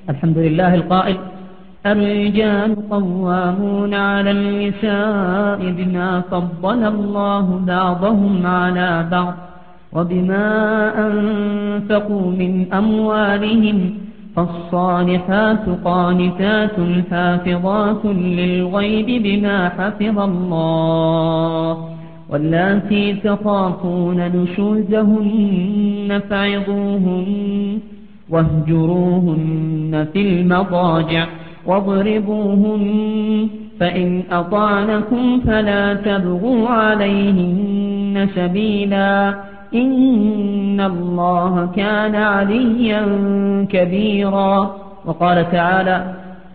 الحمد لله القائل: الرجال قوامون على النساء بما فضل الله بعضهم على بعض وبما أنفقوا من أموالهم، فالصالحات قانتات حافظات للغيب بما حفظ الله، واللاتي تخافون نشوزهن فعظوهن واهجروهن في المضاجع واضربوهن، فإن أطعنكم فلا تبغوا عليهن سبيلا، إن الله كان عليا كبيرا. وقال تعالى: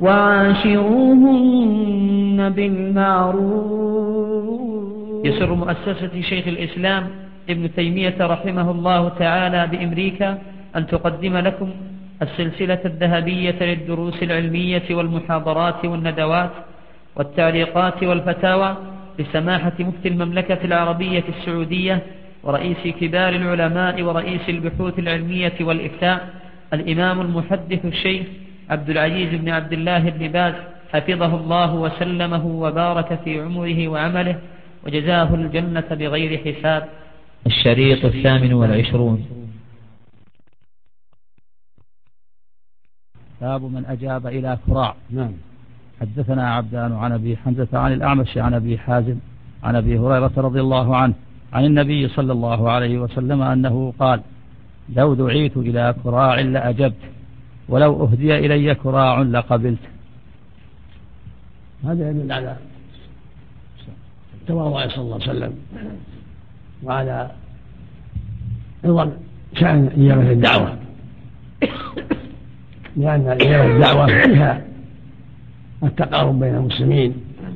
وعاشروهن بالمعروف. يسر مؤسسة شيخ الإسلام ابن تيمية رحمه الله تعالى بأمريكا أن تقدم لكم السلسلة الذهبية للدروس العلمية والمحاضرات والندوات والتعليقات والفتاوى لسماحة مفتي المملكة العربية السعودية ورئيس كبار العلماء ورئيس البحوث العلمية والإفتاء الإمام المحدث الشيخ عبد العزيز بن عبد الله بن باز، حفظه الله وسلمه وبارك في عمره وعمله وجزاه الجنة بغير حساب. الشريط 28. باب من أجاب إلى كراع. نعم. حدثنا عبدان عن أبي حمزة عن الأعمش عن أبي حازم عن أبي هريرة رضي الله عنه عن النبي صلى الله عليه وسلم أنه قال: لو دعيت إلى كراع لأجبت، ولو أهدي إلي كراع لقبلت. هذا يدل على تواضع صلى الله عليه وسلم وعلى عظم شأن إجابة الدعوة، لأن إجابة الدعوة فيها التقارب بين المسلمين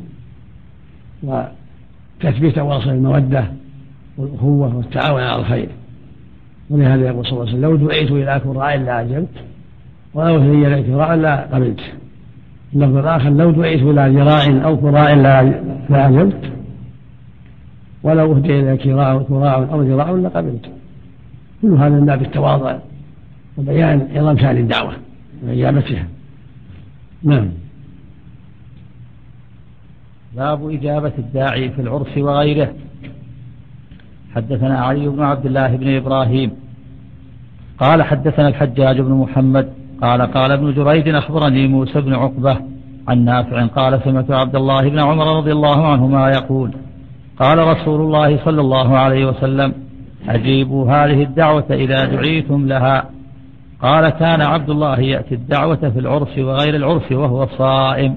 وتثبيت تواصل المودة والأخوة والتعاون على الخير. ولهذا يقول صلى الله عليه وسلم: لو دعيت إلى كراع لأجبت، ولو أهدي إلي كراع لقبلت. اللفظ الآخر: لو دعيت إلى ذراع أو كراع لأجبت، ولو أهدي إلي كراع أو ذراع لقبلت. كل هذا من باب التواضع وبيان عظم شأن الدعوة وإجابتها. نعم. باب إجابة الداعي في العرس وغيره. حدثنا علي بن عبد الله بن إبراهيم قال حدثنا الحجاج بن محمد قال ابن جريج أخبرني موسى بن عقبة عن نافع قال: سمعت عبد الله بن عمر رضي الله عنهما يقول: قال رسول الله صلى الله عليه وسلم: أجيبوا هذه الدعوة إذا دعيتم لها. قال: كان عبد الله يأتي الدعوة في العرس وغير العرس وهو صائم.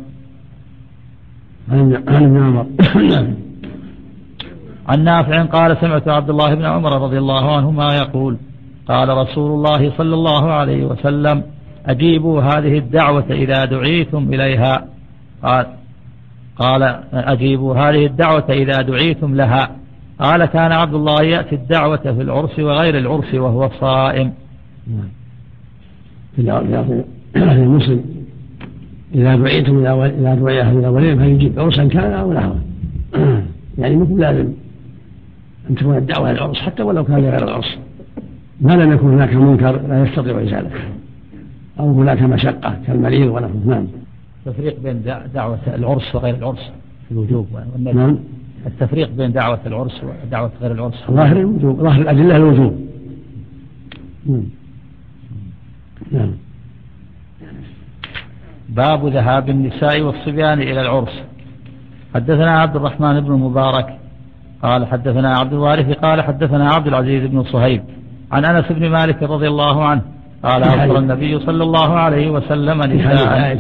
عن نافع قال: سمعت عبد الله بن عمر رضي الله عنهما يقول: قال رسول الله صلى الله عليه وسلم: أجيبوا هذه الدعوة إذا دعيتم إليها. قال: أجيبوا هذه الدعوة إذا دعيتم لها. قال: كان عبد الله يأتي الدعوة في العرس وغير العرس وهو صائم. في المسلم إذا دعيتم إلى دعاء أهل الأولين فيجيب عرسا كان أو نحوه. يعني مثل لازم أن تكون الدعوة للعرس حتى ولو كان غير العرس، ما لم يكن هناك منكر لا يستطيع إزالته أو هناك مشقة كالمريض ونحوه. نعم. التفريق بين دعوة العرس وغير العرس في الوجوب. نعم. التفريق بين دعوة العرس ودعوة غير العرس. ظاهر الوجوب، ظاهر الأدلة الوجوب. نعم. باب ذهاب النساء والصبيان إلى العرس. حدثنا عبد الرحمن بن المبارك قال حدثنا عبد الوارث قال حدثنا عبد العزيز بن صهيب عن أنس بن مالك رضي الله عنه قال: أخبر النبي صلى الله عليه وسلم نساء.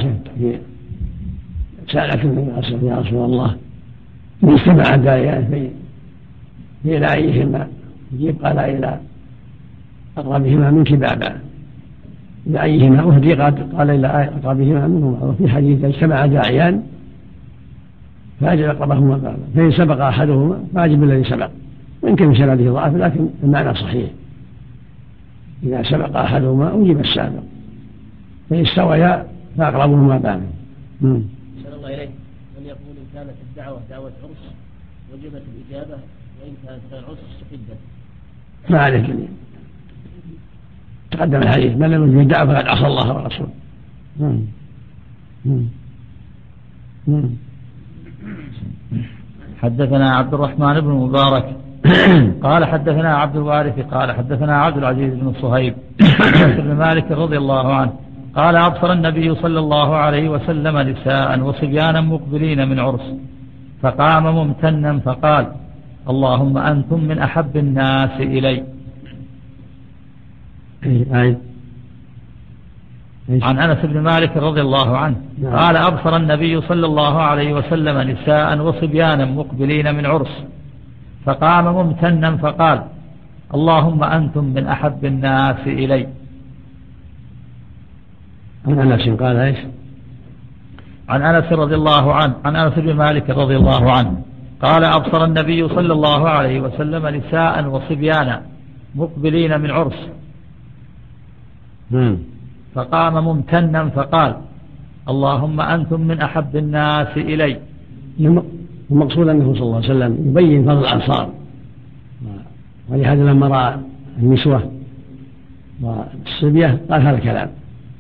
سألت النبي يا رسول الله: من استمع داعيان في داعيهما يجيب؟ قال: إلى أقربهما منك بابا. داعيهما أهدي قال: إلى أقربهما منهما. وفي حديث: اجتمع داعيان فأجب أقربهما بابا، فإن سبق أحدهما فأجب الذي سبق. وإن كان في سنده ضعف لكن المعنى صحيح، إذا سبق أحدهما أجب السابق، فإن استويا فأقربهما بابا. صلى الله عليه من يقول إن كانت الدعوة دعوة عرس وجبت الإجابة، وإن كانت غير عرس استحبت. ما عليه دليل، تقدم الحديث: من لم يجب الدعوة فقد عصى الله ورسوله. حدثنا عبد الرحمن بن مبارك قال حدثنا عبد الوارث قال حدثنا عبد العزيز بن صهيب بن مالك رضي الله عنه قال أبصر النبي صلى الله عليه وسلم نساء وصبيانا مقبلين من عرس، فقام ممتنا فقال: اللهم أنتم من أحب الناس إلي. عن أنس بن مالك رضي الله عنه قال: أبصر النبي صلى الله عليه وسلم نساء وصبيانا مقبلين من عرس، فقام ممتنا فقال: اللهم أنتم من أحب الناس إلي. عن أنس قال إيش؟ عن أنس رضي الله عنه، عن أنس بن مالك رضي الله عنه قال: أبصر النبي صلى الله عليه وسلم نساء وصبيانا مقبلين من عرس، فقام ممتنا فقال: اللهم أنتم من أحب الناس إلي. المقصود أنه صلى الله عليه وسلم يبين فضل الأنصار، ولهذا لما رأى النسوة والصبية قال هذا الكلام،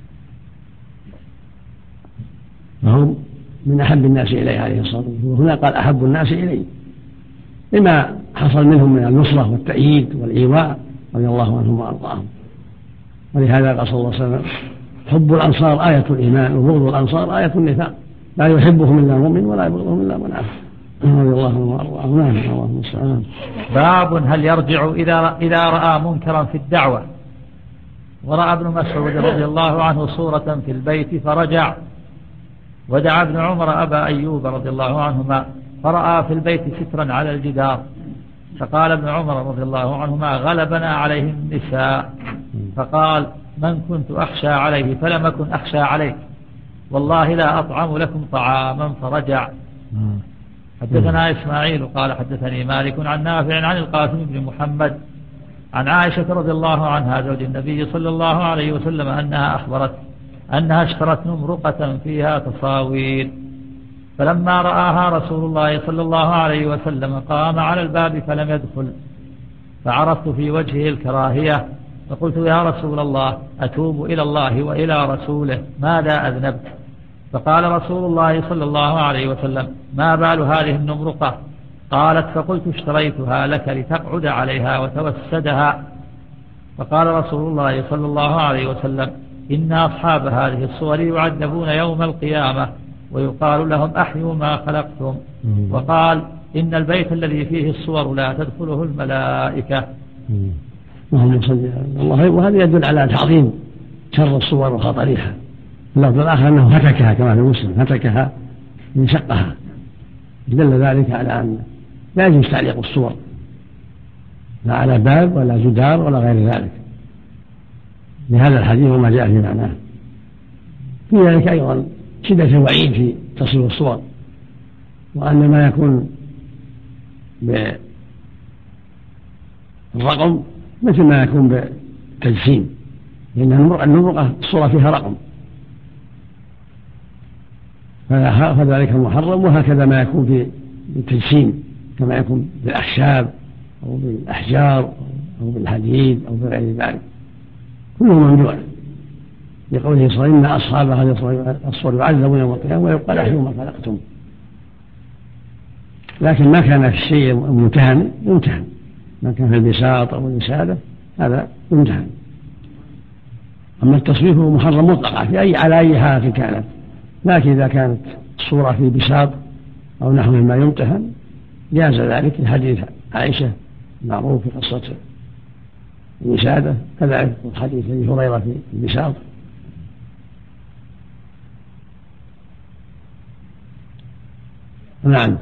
فهم من أحب الناس إليه عليه الصلاة والسلام. وهنا قال أحب الناس إليه لما حصل منهم من النصرة والتأييد والإيواء رضي الله عنهم وأرضاهم. ولهذا قال صلى الله عليه وسلم: حب الأنصار آية الإيمان وبغض الأنصار آية النفاق، لا يحبهم إلا مؤمن ولا يبغضهم إلا منافق. رضي الله عنهم وأرضاهم. اللهم صل على. باب هل يرجع إذا رأى منكرا في الدعوة. ورأى ابن مسعود رضي الله عنه صورة في البيت فرجع، ودعا ابن عمر أبا أيوب رضي الله عنهما فرأى في البيت سترا على الجدار، فقال ابن عمر رضي الله عنهما: غلبنا عليه النساء. فقال: من كنت أخشى عليه فلم أكن أخشى عليه، والله لا أطعم لكم طعاما. فرجع. حدثنا إسماعيل قال حدثني مالك عن نافع عن القاسم بن محمد عن عائشة رضي الله عنها زوج النبي صلى الله عليه وسلم أنها أخبرت أنها اشترت نمرقة فيها تصاوير، فلما رآها رسول الله صلى الله عليه وسلم قام على الباب فلم يدخل، فعرفت في وجهه الكراهية، فقلت: يا رسول الله، أتوب إلى الله وإلى رسوله، ماذا أذنبت؟ فقال رسول الله صلى الله عليه وسلم: ما بال هذه النمرقة؟ قالت: فقلت: اشتريتها لك لتقعد عليها وتوسدها. فقال رسول الله صلى الله عليه وسلم: إن أصحاب هذه الصور يعذبون يوم القيامة ويقال لهم: أحيوا ما خلقتم. وقال: إن البيت الذي فيه الصور لا تدخله الملائكة. وهذا يدل على تعظيم شر الصور وخطرها. اللفظ الآخر أنه هتكها كما في مسلم، هتكها من شقها، دل ذلك على أن لا يجوز تعليق الصور لا على باب ولا جدار ولا غير ذلك، لهذا الحديث وما جاء في معناه. في ذلك أيضا شدة الوعيد في تصوير الصور، وأن ما يكون بالرقم مثل ما يكون بالتجسيم، لأن النمرقة الصورة فيها رقم، فذلك محرم. وهكذا ما يكون في التجسيم كما يكون بالأخشاب أو بالأحجار أو بالحديد أو بغير ذلك، كله ممنوع، لقوله صلى الله عليه وسلم: إن أصحاب هذه الصور يعذبون يوم القيامة ويقال: أحيوا ما خلقتم. لكن ما كان في الشيء ممتهن يمتهن، ما كان في البساط أو الوسادة هذا يمتهن. أما التصوير هو محرم مطلقا على أي حالة كانت، لكن إذا كانت الصورة في بساط أو نحو ما يمتهن جاز ذلك، لحديث عائشة معروف في قصة الوسادة، كذلك حديث أبي هريرة في البساط. نعم.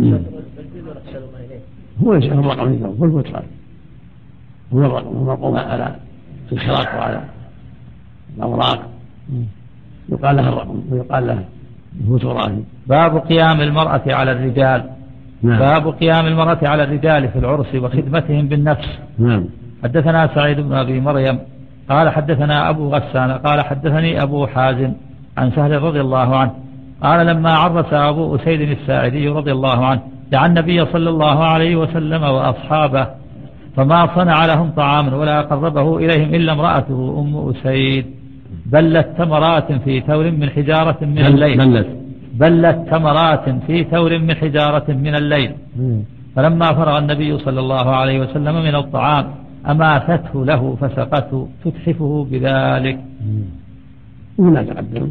هو الرقم هو الفترة، هو الرقم على الخراق وعلى الأوراق يقال له الرقم ويقال له الفترة. باب قيام المرأة على الرجال. نعم. باب قيام المرأة على الرجال في العرس وخدمتهم بالنفس. نعم. حدثنا سعيد بن أبي مريم قال حدثنا أبو غسان قال حدثني أبو حازم عن سهل رضي الله عنه قال: لما عرس أبو أسيد الساعدي رضي الله عنه دعا النبي صلى الله عليه وسلم وأصحابه، فما صنع لهم طعاما ولا قربه إليهم إلا امرأته أم أسيد، بلت تمرات في ثور من حجارة من الليل بلت تمرات في ثور من حجارة من الليل. فلما فرغ النبي صلى الله عليه وسلم من الطعام أماثته له فسقته تتحفه بذلك. ولا تقدم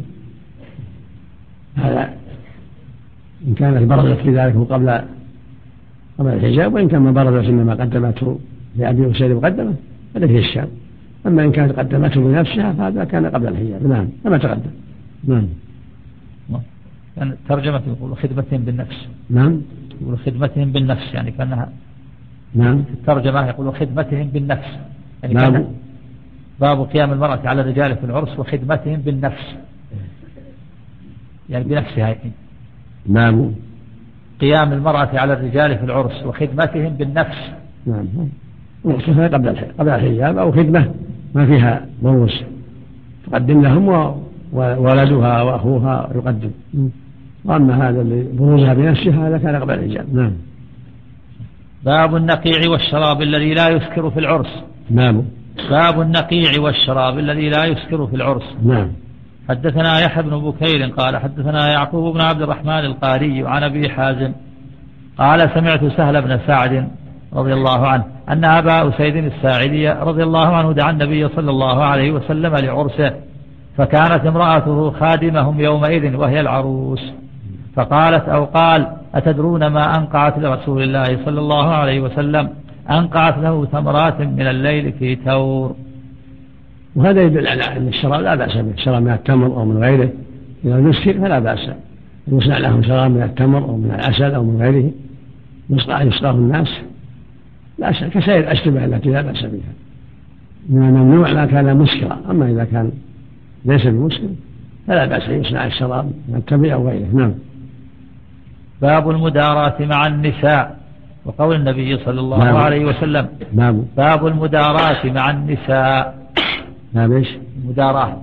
هذا إن كانت بردت بذلك قبل الحجاب، وإن كان ما بردت إنما قدمته لأبي أسيد مقدمة هذا فيه الشام. أما إن كانت قدمته بنفسها فهذا كان قبل الحجاب. نعم كما تقدم. نعم. يعني ترجمة يقول خدمتهم بالنفس. نعم. يقول خدمتهم بالنفس يعني كأنها. نعم. في الترجمة يقول خدمتهم بالنفس يعني نعم. كان باب قيام المرأة على الرجال في العرس وخدمتهم بالنفس يعني بنفسها. نعم. قيام المرأة على الرجال في العرس وخدمتهم بالنفس. نعم. وقتها قبل الحجاب أو خدمة ما فيها بروس تقدم لهم وولدها وأخوها يقدم. وأما هذا اللي بروزها بنفسها هذا كان قبل الحجاب. نعم. باب النقيع والشراب الذي لا يسكر في العرس. نعم. باب النقيع والشراب الذي لا يسكر في العرس. نعم. حدثنا يحيى بن بكير قال حدثنا يعقوب بن عبد الرحمن القاري عن أبي حازم قال سمعت سهل بن سعد رضي الله عنه أن أبا أسيد الساعدي رضي الله عنه دعا النبي صلى الله عليه وسلم لعرسه، فكانت امرأته خادمهم يومئذ وهي العروس، فقالت أو قال أتدرون ما أنقعت لرسول الله صلى الله عليه وسلم؟ أنقعت له ثمرات من الليل في ثور. وهذا يدل على أن الشراب لا بأس به، الشراب من التمر أو من غيره إذا نسكر فلا بأس، يصنع لهم شراب من التمر أو من العسل أو من غيره يسقاه الناس لا شك كسائر الأشربة التي لا بأس بها، من الممنوع ما كان مسكرا. أما إذا كان ليس بمسكر فلا بأس أن يصنع الشراب من التمر أو غيره. نعم. باب المداراة مع النساء وقول النبي صلى الله عليه وسلم. باب المداراة مع النساء. نعم. ايش؟ المداراة.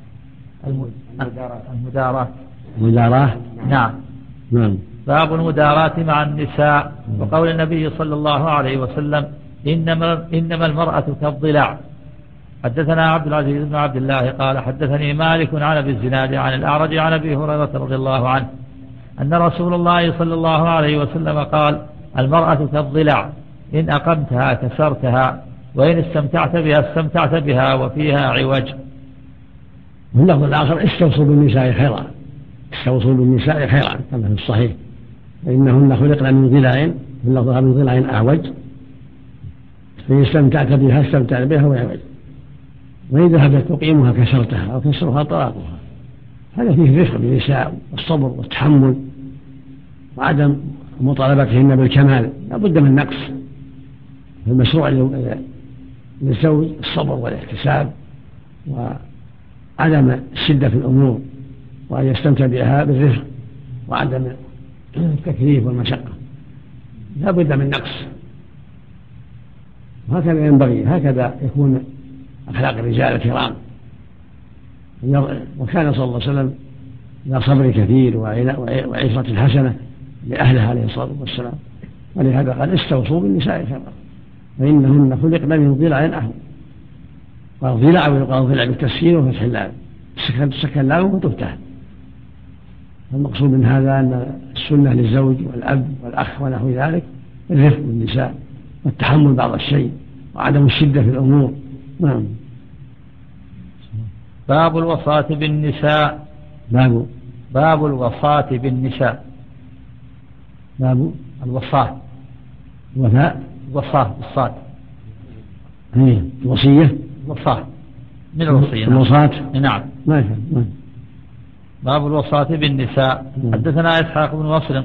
نعم. نعم. باب المداراة مع النساء وقول النبي صلى الله عليه وسلم إنما المرأة كالضلع. حدثنا عبد العزيز بن عبد الله قال حدثني مالك عن أبي الزناد عن الأعرج عن أبي هريرة رضي الله عنه أن رسول الله صلى الله عليه وسلم قال المرأة كالضلع إن أقمتها كسرتها وإن استمتعت بها استمتعت بها وفيها عوج. واللفظ الآخر استوصوا بالنساء خيرا، استوصوا بالنساء خيرا كما في الصحيح، فإنهن خلقن من ضلع، واللفظ من ضلع أعوج، فإن استمتعت بها استمتعت بها وعوج، وإن ذهبت تقيمها كسرتها أو كسرها طلاقها. هذا فيه الرفق بالنساء والصبر والتحمل وعدم مطالبتهن بالكمال، لا بد من نقص. المشروع للزوج الصبر والاحتساب وعدم الشدة في الأمور، وأن يستمتع بها بالرفق وعدم التكليف والمشقة، لا بد من نقص. وهكذا ينبغي، هكذا يكون أخلاق الرجال الكرام. وكان صلى الله عليه وسلم ذا صبر كثير وعفة حسنة لأهلها عليه الصلاة والسلام، ولهذا قال استوصوا بالنساء خيرا فإنهن خلقن من ضلع أحوج. والضلع ويقال ضلع بالتسكين وفتح اللام، تسكن اللام وتفتح. المقصود من هذا أن السنة للزوج والأب والأخ ونحو ذلك الرفق بالنساء والتحمل بعض الشيء وعدم الشدة في الأمور. نعم. باب الوصاة بالنساء. باب الوصاة بالنساء. باب الوصاة. وصاة الصاد. الوصية. وصاة من الوصية. الوصاة. نعم. باب الوصاة بالنساء. حدثنا إسحاق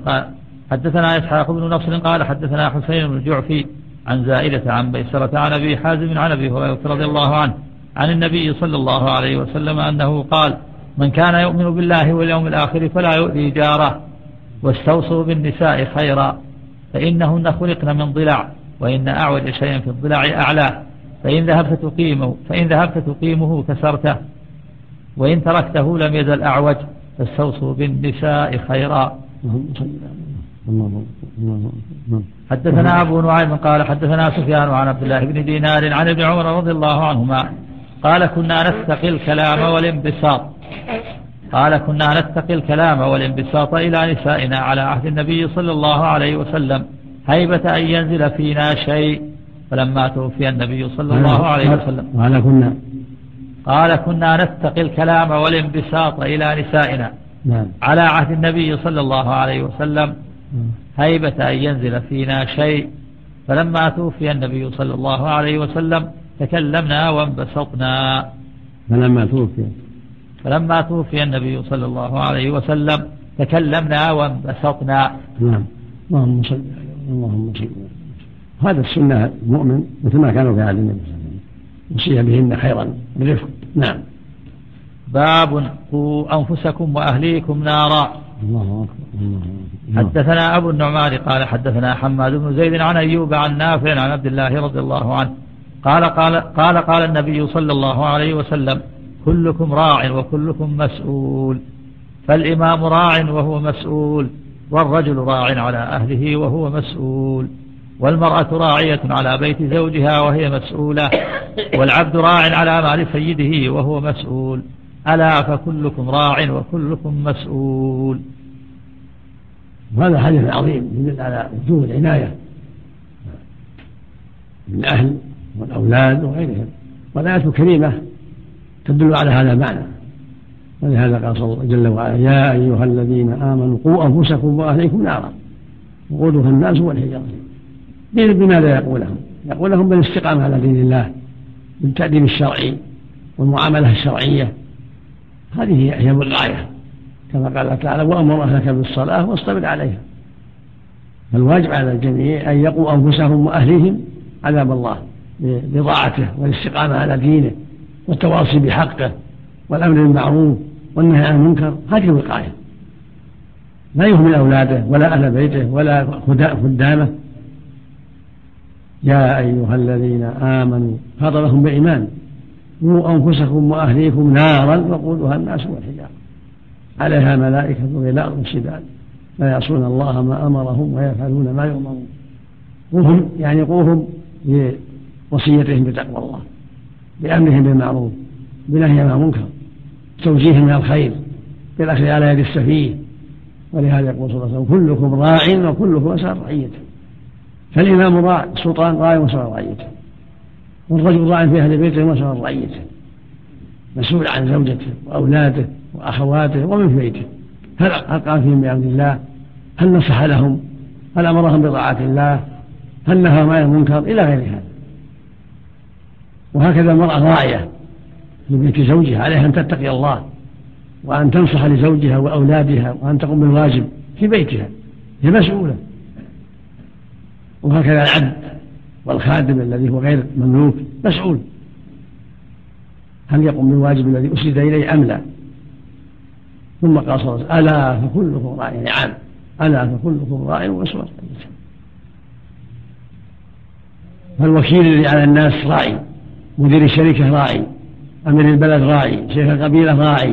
بن نصر قال حدثنا حسين بن الجعفي عن زائدة عن بيسرة عن أبي حازم عن أبي هريرة رضي الله عنه عن النبي صلى الله عليه وسلم أنه قال من كان يؤمن بالله واليوم الآخر فلا يؤذي جاره، واستوصوا بالنساء خيرا فإنهن خلقن من ضلع، وإن أعوج شيء في الضلع أعلاه، فإن ذهبت تقيمه كسرته، وإن تركته لم يزل أعوج، فاستوصوا بالنساء خيرا. حدثنا أبو نعيم قال حدثنا سفيان عن عبد الله بن دينار عن ابن عمر رضي الله عنهما قال كنا نستقي الكلام والانبساط إلى نسائنا على عهد النبي صلى الله عليه وسلم هيبة أن ينزل فينا شيء، فلما توفي النبي صلى الله عليه وسلم قال كنا نستقي الكلام والانبساط إلى نسائنا على عهد النبي صلى الله عليه وسلم هيبة أن ينزل فينا شيء، فلما توفي النبي صلى الله عليه وسلم تكلمنا وانبسطنا. فلما توفي النبي صلى الله عليه وسلم تكلمنا وانبسطنا. نعم. اللهم صل هذا السنة المؤمن مثل ما كانوا في عهد النبي صلى الله عليه وسلم وصي بهن خيرا برفق. نعم. باب قوا أنفسكم وأهليكم نارا. الله أكبر. حدثنا أبو النعمان قال حدثنا حماد بن زيد عن أيوب عن نافع عن عبد الله رضي الله عنه قال النبي صلى الله عليه وسلم كلكم راع وكلكم مسؤول، فالإمام راع وهو مسؤول، والرجل راع على أهله وهو مسؤول، والمرأة راعية على بيت زوجها وهي مسؤولة، والعبد راع على مال سيده وهو مسؤول، ألا فكلكم راع وكلكم مسؤول. وهذا حديث عظيم يدل على وجوب العناية بالأهل والأولاد وغيرهم، والآيات الكريمة تدل على هذا المعنى، ولهذا قال صلى الله جل وعلا يا أيها الذين آمنوا قوا أنفسكم وأهليكم نارا وقودها الناس والحجارة. بماذا يقول لهم بالاستقامة على دين الله بالتأديب الشرعي والمعاملة الشرعية، هذه هي الغاية، كما قال الله تعالى وأمر أهلك بالصلاة واصطبر عليها. فالواجب على الجميع أن يقوا أنفسهم وأهليهم عذاب الله بطاعته والاستقامة على دينه والتواصي بحقه والأمر بالمعروف والنهي عن المنكر. هذه الوقاية، لا يهمل أولاده ولا أهل بيته ولا خدامه. يا أيها الذين آمنوا خاطبهم بإيمان قوا أنفسكم وأهليكم نارا وقودها الناس والحجارة عليها ملائكة غلاظ شداد لا يعصون الله ما أمرهم ويفعلون ما يؤمرون. قوهم بوصيتهم بتقوى الله، بأمرهم بالمعروف، بنهي عن المنكر، توجيههم من الخير، بالأخذ على يد السفيه. ولهذا يقول صلى الله عليه وسلم كلكم راع وكلكم مسؤول عن رعيته. فالإمام راع، السلطان راع ومسؤول عن رعيته، والرجل راع في أهل بيته ومسؤول عن رعيته، مسؤول عن زوجته وأولاده وأخواته ومن في بيته. هل قام فيهم بأمر الله؟ هل نصح لهم؟ هل أمرهم بطاعة الله؟ هل نهى عن المنكر؟ إلى غير هذا. وهكذا المرأة راعية في بيت زوجها، عليها أن تتقي الله وأن تنصح لزوجها وأولادها وأن تقوم بالواجب في بيتها، هي مسؤولة. وهكذا العبد والخادم الذي هو غير مملوك مسؤول، هل يقوم بالواجب الذي أسند إليه أم لا؟ ثم قال صلى الله عليه وسلم ألا فكلكم راع، نعم ألا فكلكم راع ومسؤول. فالوكيل الذي على الناس راعي، مدير الشركة راعي، أمير البلد راعي، شيخ القبيلة راعي،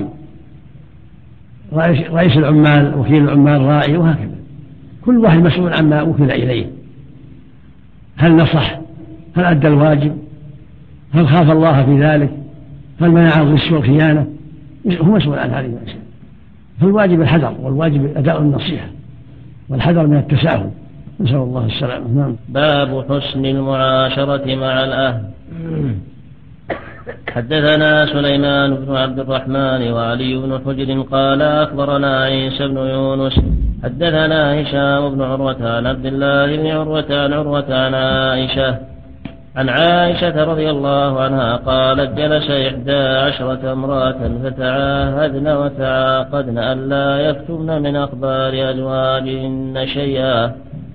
رئيس العمال، وكيل العمال راعي، وهكذا كل واحد مسؤول عما وكل إليه. هل نصح؟ هل أدى الواجب؟ هل خاف الله في ذلك؟ هل منع الغش والخيانة؟ هو مسؤول عن هذه الأشياء. فالواجب الحذر، والواجب أداء النصيحة والحذر من التساهل، نسأل الله السلامة. نعم. باب حسن المعاشرة مع الأهل. حدثنا سليمان بن عبد الرحمن وعلي بن حجر قال أخبرنا عيسى بن يونس حدثنا هشام بن عروة عن عبد الله بن عروة عن عروة عن عائشة رضي الله عنها قالت جلس 11 امرأة فتعاهدن وتعاقدن ألا يكتمن من أخبار أزواجهن شيئا.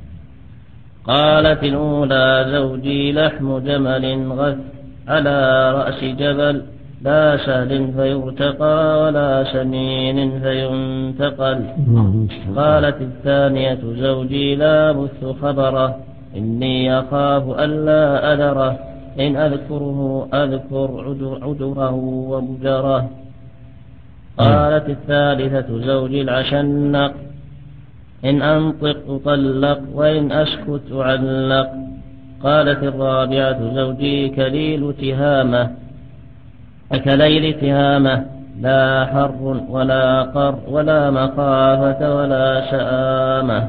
قالت الأولى زوجي لحم جمل غث على رأس جبل لا سهل فيرتقى ولا سمين فينتقل. قالت الثانية زوجي لا بث خبره إني أخاف ألا أذره إن أذكره أذكر عذره وبجره. قالت الثالثة زوجي العشنق إن أنطق أطلق وإن أسكت أعلق. قالت الرابعة زوجي كليل تهامة كليل تهامة لا حر ولا قر ولا مخافة ولا شآمة.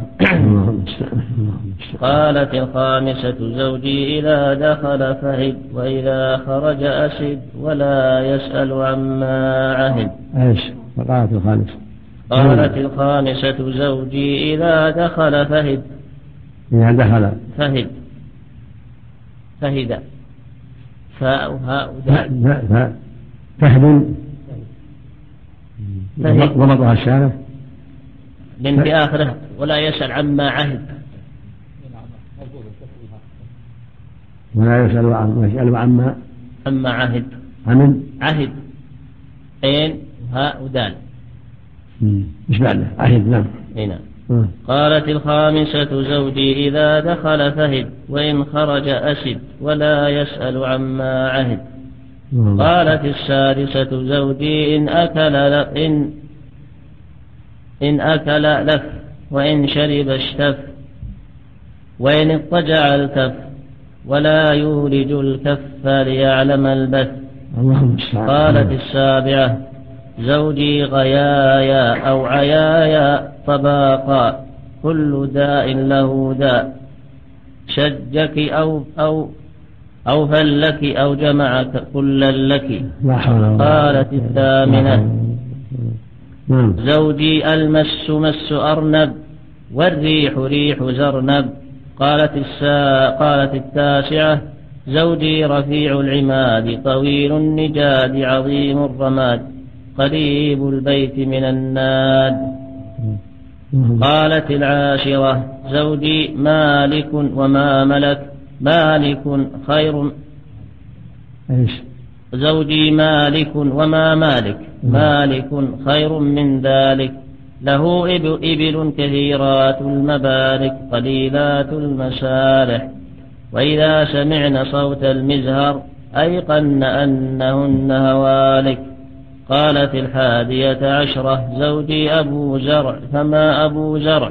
قالت الخامسة زوجي إذا دخل فهد وإذا خرج أسد ولا يسأل عما عهد. قالت الخامسة زوجي إذا دخل فهد فهد ضبطها الشارع من في آخره ولا يسأل عما عهد ولا يسأل عما عهد عهد عين وهاء ودال مش بعده عهد. نعم. هنا. قالت الخامسة زوجي إذا دخل فهد وإن خرج أسد ولا يسأل عما عهد. قالت السادسة زوجي إن أكل لف وإن شرب اشتف وإن اضطجع التف ولا يولج الكف ليعلم البث. قالت السابعة زوجي غيايا أو عيايا طباقا كل داء له داء شجك أو فلك أو جمعك كلا لك. قالت الثامنة زوجي المس مس أرنب والريح ريح زرنب. قالت التاسعة زوجي رفيع العماد طويل النجاد عظيم الرماد قريب البيت من الناد. قالت العاشرة زوجي مالك وما ملك مالك خير زوجي مالك وما مالك مالك خير من ذلك له إبل كثيرات المبارك قليلات المسارح وإذا سمعن صوت المزهر أيقن أنهن هوالك. قالت الحادية عشرة زوجي أبو زرع فما أبو زرع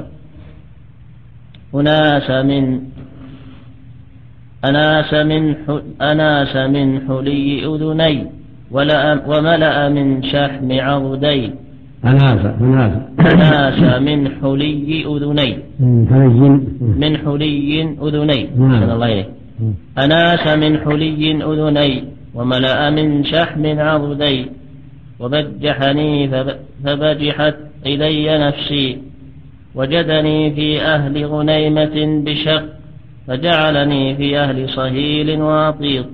أناس من حلي أذني وملأ من شحم عضدي. أناس من حلي أذني من حلي أذني أناس من حلي أذني وملأ من شحم عضدي وبجحني فبجحت إلي نفسي وجدني في أهل غنيمة بشق فجعلني في أهل صهيل وأطيط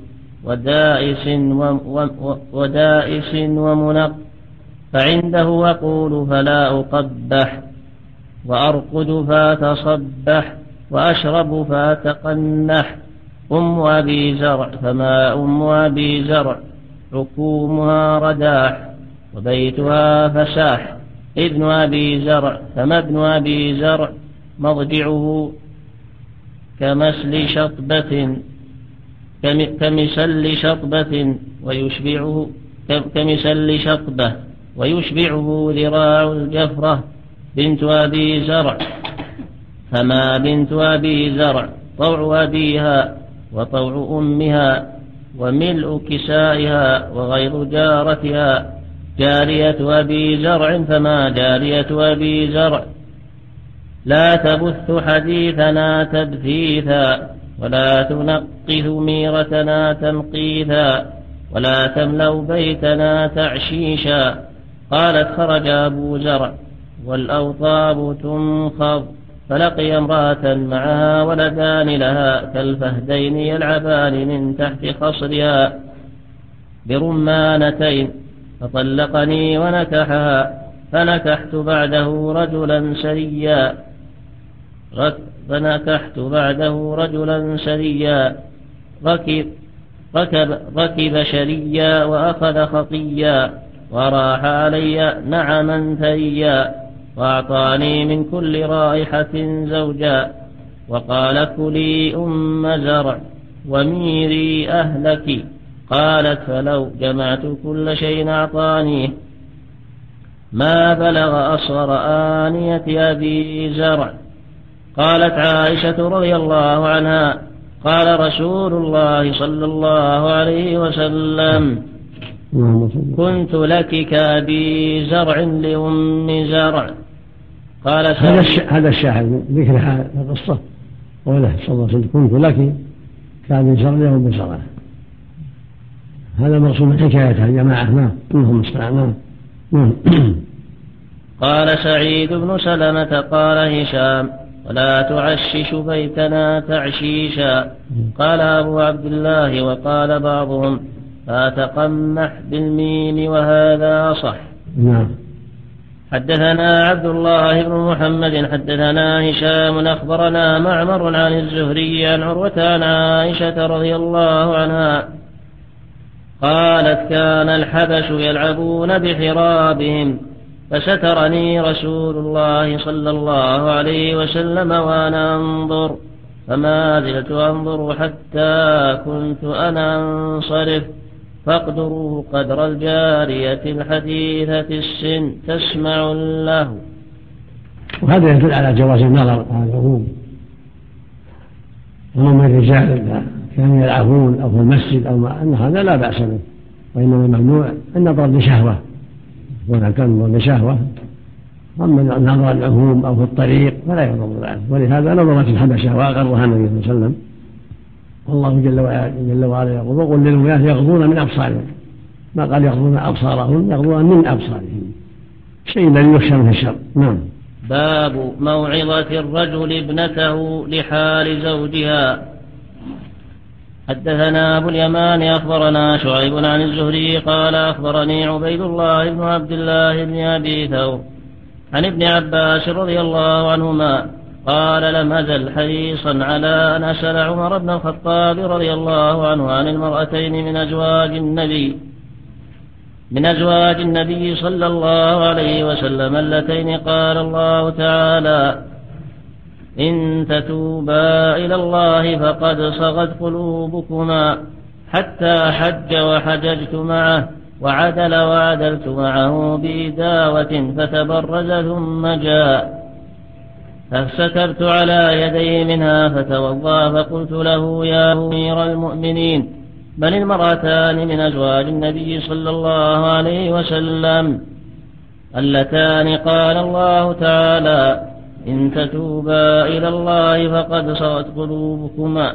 ودائس ومنق فعنده أقول فلا أقبح وأرقد فأتصبح وأشرب فأتقنح. أم أبي زرع فما أم أبي زرع عكومها رداح وبيتها فساح. ابن أبي زرع فما ابن أبي زرع مضجعه كمسل شطبة ويشبعه ذراع الجفرة. بنت أبي زرع فما بنت أبي زرع طوع أبيها وطوع أمها وملء كسائها وغير جارتها. جارية أبي زرع فما جارية أبي زرع لا تبث حديثنا تبثيثا ولا تنقث ميرتنا تنقيثا ولا تملأ بيتنا تعشيشا. قالت خرج أبو زرع والأوطاب تنخض فلقي امرأة معها ولدان لها كالفهدين يلعبان من تحت خصرها برمانتين فطلقني ونكحها فنكحت بعده رجلا سريا ركب شريا وأخذ خطيا وراح علي نعما ثريا وأعطاني من كل رائحة زوجا وقال كلي أم زرع وميري أهلك. قالت فلو جمعت كل شيء أعطانيه ما بلغ أصغر آنية أبي زرع. قالت عائشة رضي الله عنها قال رسول الله صلى الله عليه وسلم كنت لك كأبي زرع لأم زرع. قال هذا الشاهد ذكر هذه القصة قوله صلى الله عليه وسلم كنت لك كأبي زرع لأم زرع. هذا مقصود من حكاية الجماعة. منهم استعناه. قال سعيد بن سلمة قال هشام ولا تعشش بيتنا تعشيشا. قال أبو عبد الله وقال بعضهم فاتقمح بالميم وهذا صح. حدثنا عبد الله بن محمد حدثنا هشام أخبرنا معمر عن الزهري عن عروة عن عائشة رضي الله عنها قالت كان الحبش يلعبون بحرابهم فسترني رسول الله صلى الله عليه وسلم وأنا أنظر فما زلت أنظر حتى كنت أنا أنصرف فاقدروا قدر الجارية الحديثة السن تسمع له. وهذا يدل على جواز النظر على العموم. عموم الرجال إذا كانوا يلعبون أو في المسجد أو ما أن هذا لا بأس به، وإنما ممنوع النظر لشهوة ولا تنظر لشهوة. أما النظر العموم أو في الطريق فلا ينظر عنه، ولهذا نظرت الحبشة وأقرها النبي صلى الله عليه وسلم. والله جل وعلا يقول وقل للمؤمنات يغضون من أبصارهم، ما قال يغضون أبصارهم، يغضون من أبصارهم، شيء الذي يخشى منه الشر. باب موعظة الرجل ابنته لحال زوجها. حدثنا أبو اليمان أخبرنا شعيب عن الزهري قال أخبرني عبيد الله بن عبد الله بن أبي ثور عن ابن عباس رضي الله عنهما قال لم أزل حريصا على أن أسأل عمر بن الخطاب رضي الله عنه عن المرأتين من أزواج النبي صلى الله عليه وسلم اللتين قال الله تعالى إن تتوبا إلى الله فقد صغت قلوبكما حتى حج وحججت معه وعدل وعدلت معه بإداوة فتبرز ثم جاء فسترت على يديه منها فتوضأ فقلت له يا أمير المؤمنين من المرأتان من أزواج النبي صلى الله عليه وسلم اللتان قال الله تعالى إن تتوبا إلى الله فقد صغت قلوبكما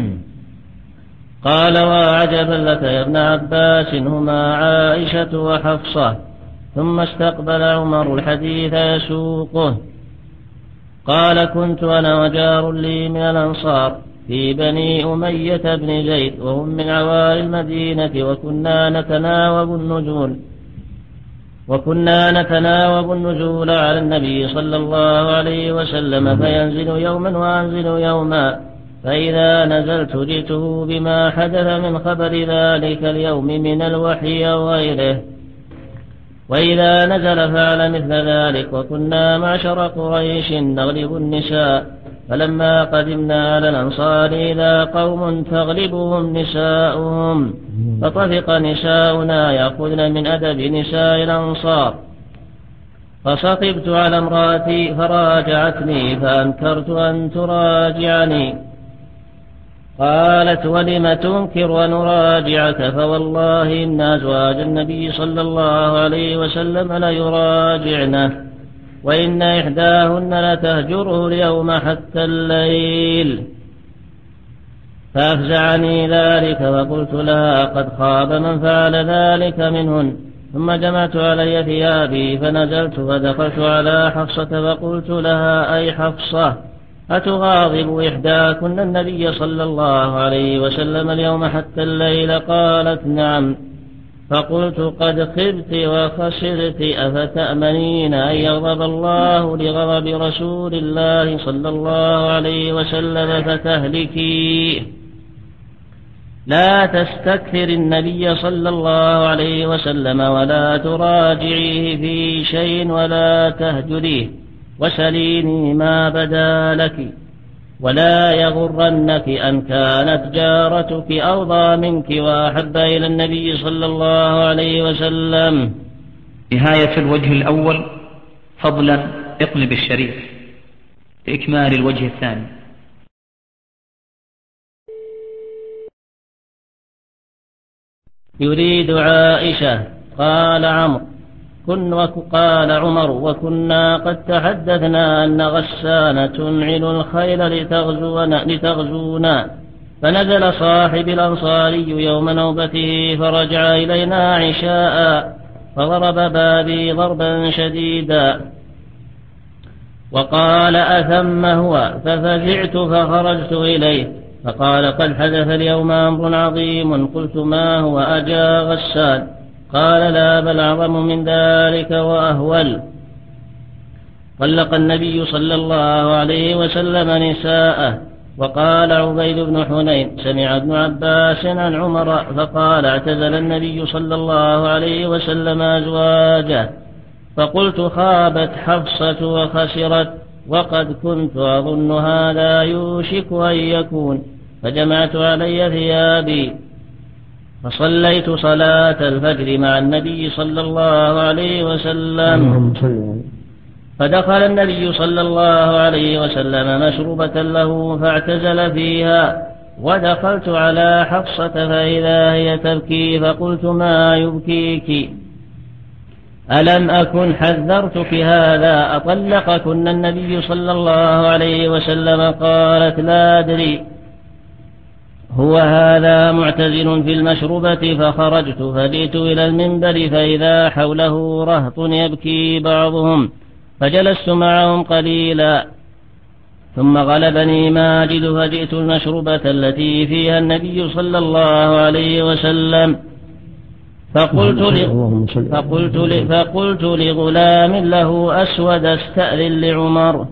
قال وعجبا لك يا ابن عباس هما عائشة وحفصة. ثم استقبل عمر الحديث يسوقه قال كنت أنا وجار لي من الأنصار في بني أمية بن زيد وهم من عوالي المدينة وكنا نتناوب النزول على النبي صلى الله عليه وسلم فينزل يوما وأنزل يوما فإذا نزلت جئته بما حدث من خبر ذلك اليوم من الوحي وغيره وإذا نزل فعل مثل ذلك وكنا معشر قريش نغلب النساء فلما قدمنا على الأنصار إذا قوم تغلبهم نساؤهم فطفق نساؤنا يأخذن من أدب نساء الأنصار فصطبت على امرأتي فراجعتني فأنكرت أن تراجعني قالت ولم تنكر أن أراجعك فوالله إن أزواج النبي صلى الله عليه وسلم ليراجعنه وإن إحداهن لتهجره اليوم حتى الليل فأفزعني ذلك فقلت لها قد خاب من فعل ذلك منهن ثم جمعت علي ثيابي فنزلت فدخلت على حفصة فقلت لها أي حفصة أتغاضب إحداكن النبي صلى الله عليه وسلم اليوم حتى الليل قالت نعم فقلت قد خبت وخسرت أفتأمنين أن يغضب الله لغضب رسول الله صلى الله عليه وسلم فتهلكي لا تستكثر النبي صلى الله عليه وسلم ولا تراجعيه في شيء ولا تهجريه وسليني ما بدا لك ولا يغرنك أن كانت جارتك أوضى منك وأحب إلى النبي صلى الله عليه وسلم. نهاية الوجه الأول فضلا اقلب الشريف لإكمال الوجه الثاني. يريد عائشة. قال عمر وكنا قد تحدثنا أن غسان تنعل الخيل لتغزونا، فنزل صاحب الأنصاري يوم نوبته فرجع إلينا عشاء فضرب بابي ضربا شديدا وقال أثم هو؟ ففزعت فخرجت إليه فقال قد حدث اليوم أمر عظيم. قلت ما هو؟ أجا غسان؟ قال لا بل أعظم من ذلك وأهول. طلق النبي صلى الله عليه وسلم نساءه. وقال عبيد بن حنين سمع ابن عباس عن عمر فقال اعتزل النبي صلى الله عليه وسلم أزواجه. فقلت خابت حفصة وخسرت وقد كنت أظن هذا يوشك أن يكون، فجمعت علي ثيابي فصليت صلاة الفجر مع النبي صلى الله عليه وسلم. فدخل النبي صلى الله عليه وسلم مشروبة له فاعتزل فيها، ودخلت على حفصة فإذا هي تبكي، فقلت ما يبكيك؟ ألم أكن حذرتك هذا؟ أطلقكن النبي صلى الله عليه وسلم؟ قالت لا أدري، هو هذا معتزل في المشروبة. فخرجت فجئت إلى المنبر فإذا حوله رهط يبكي بعضهم، فجلست معهم قليلا ثم غلبني ماجد فجئت المشروبة التي فيها النبي صلى الله عليه وسلم فقلت لغلام له أسود استأذن لعمر.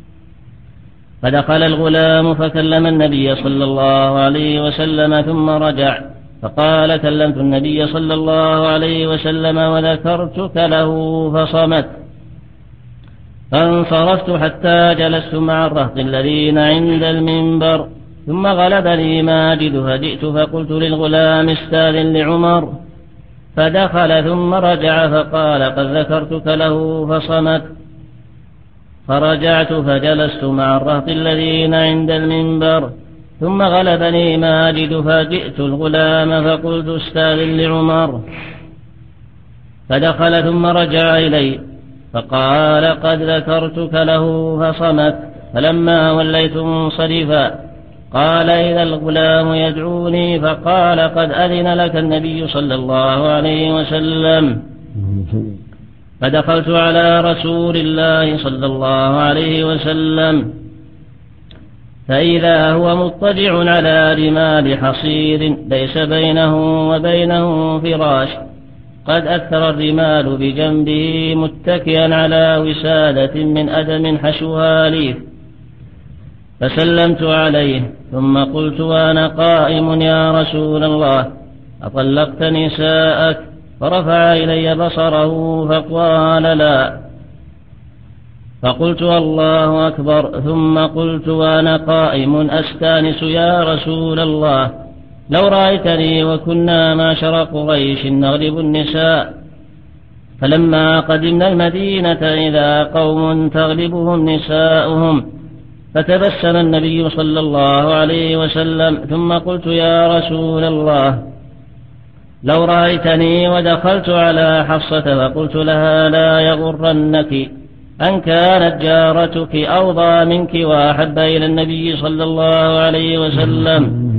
فدخل الغلام فكلم النبي صلى الله عليه وسلم ثم رجع فقال كلمت النبي صلى الله عليه وسلم وذكرتك له فصمت. فانصرفت حتى جلست مع الرهط الذين عند المنبر ثم غلبني ماجد فجئت فقلت للغلام استاذن لعمر. فدخل ثم رجع فقال قد ذكرتك له فصمت. فرجعت فجلست مع الرهط الذين عند المنبر ثم غلبني ماجد فجئت الغلام فقلت استاذن لعمر. فدخل ثم رجع إلي فقال قد ذكرتك له فصمت. فلما وليت منصرفا قال إذا الغلام يدعوني، فقال قد أذن لك النبي صلى الله عليه وسلم. فدخلت على رسول الله صلى الله عليه وسلم فإذا هو مضطجع على رمال حصير ليس بينه وبينه فراش، قد أكثر الرمال بجنبه متكئا على وسادة من أدم حشوها ليف. فسلمت عليه ثم قلت وأنا قائم يا رسول الله أطلقت نساءك؟ فرفع إلي بصره فقال لا. فقلت الله أكبر. ثم قلت وأنا قائم أستانس يا رسول الله لو رأيتني وكنا معشر قريش نغلب النساء. فلما قدمنا المدينة إذا قوم تغلبهم نساؤهم، فتبسم النبي صلى الله عليه وسلم. ثم قلت يا رسول الله لو رأيتني ودخلت على حفصة فقلت لها لا يغرنك أن كانت جارتك أوضى منك وأحب إلى النبي صلى الله عليه وسلم.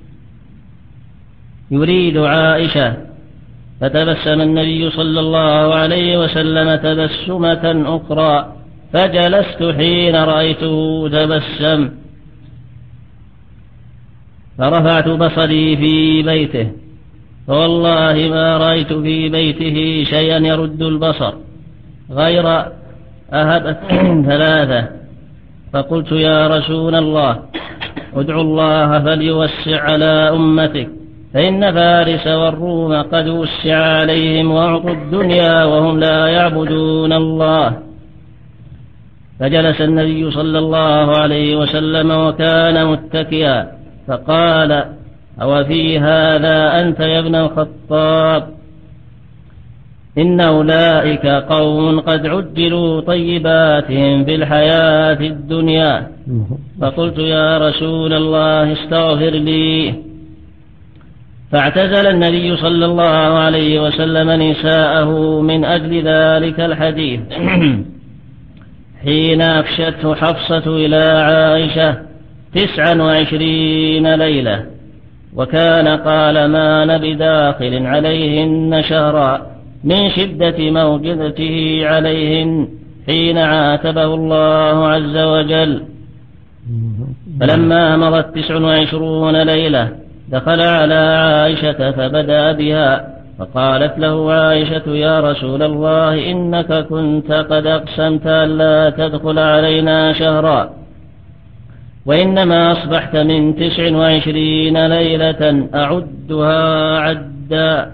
يريد عائشة. فتبسم النبي صلى الله عليه وسلم تبسمة أخرى فجلست حين رأيته تبسم. فرفعت بصري في بيته فوالله ما رأيت في بيته شيئا يرد البصر غير أهبت ثلاثة. فقلت يا رسول الله ادعو الله فليوسع على أمتك، فإن فارس والروم قد وسع عليهم وأعطوا الدنيا وهم لا يعبدون الله. فجلس النبي صلى الله عليه وسلم وكان متكئا فقال أو في هذا أنت يا ابن الخطاب؟ إن أولئك قوم قد عجلوا طيباتهم في الحياة الدنيا. فقلت يا رسول الله استغفر لي. فاعتزل النبي صلى الله عليه وسلم نساءه من أجل ذلك الحديث حين أفشته حفصة إلى عائشة 29 ليلة، وكان قال ما بداخل عليهن شهرا من شدة موجدته عليهن حين عاتبه الله عز وجل. فلما مضت 29 ليلة دخل على عائشة فبدأ بها، فقالت له عائشة يا رسول الله إنك كنت قد أقسمت ألا تدخل علينا شهرا، وإنما أصبحت من 29 ليلة أعدها عدا.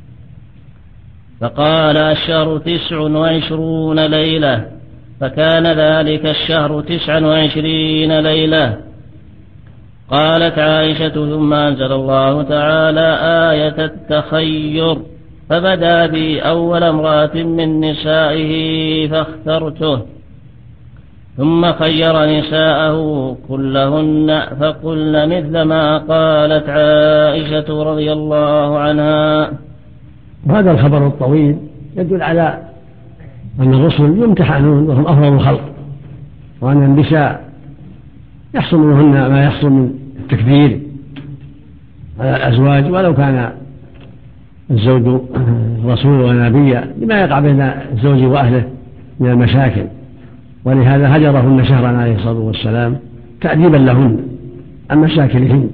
فقال الشهر 29 ليلة، فكان ذلك الشهر 29 ليلة. قالت عائشة ثم أنزل الله تعالى آية التخير فبدا بي أول امرأة من نسائه فاخترته، ثم خير نساءه كلهن فقلن مثل ما قالت عائشة رضي الله عنها. وهذا الخبر الطويل يدل على أن الرسل يمتحنون وهم أفضل الخلق، وأن النساء يحصل منهن ما يحصل من التكبير على الأزواج ولو كان الزوج رسول ونبيا، لما يقع بين الزوج وأهله من المشاكل، ولهذا هجرهن شهرا عليه الصلاة والسلام تأديبا لهن عن مشاكلهن.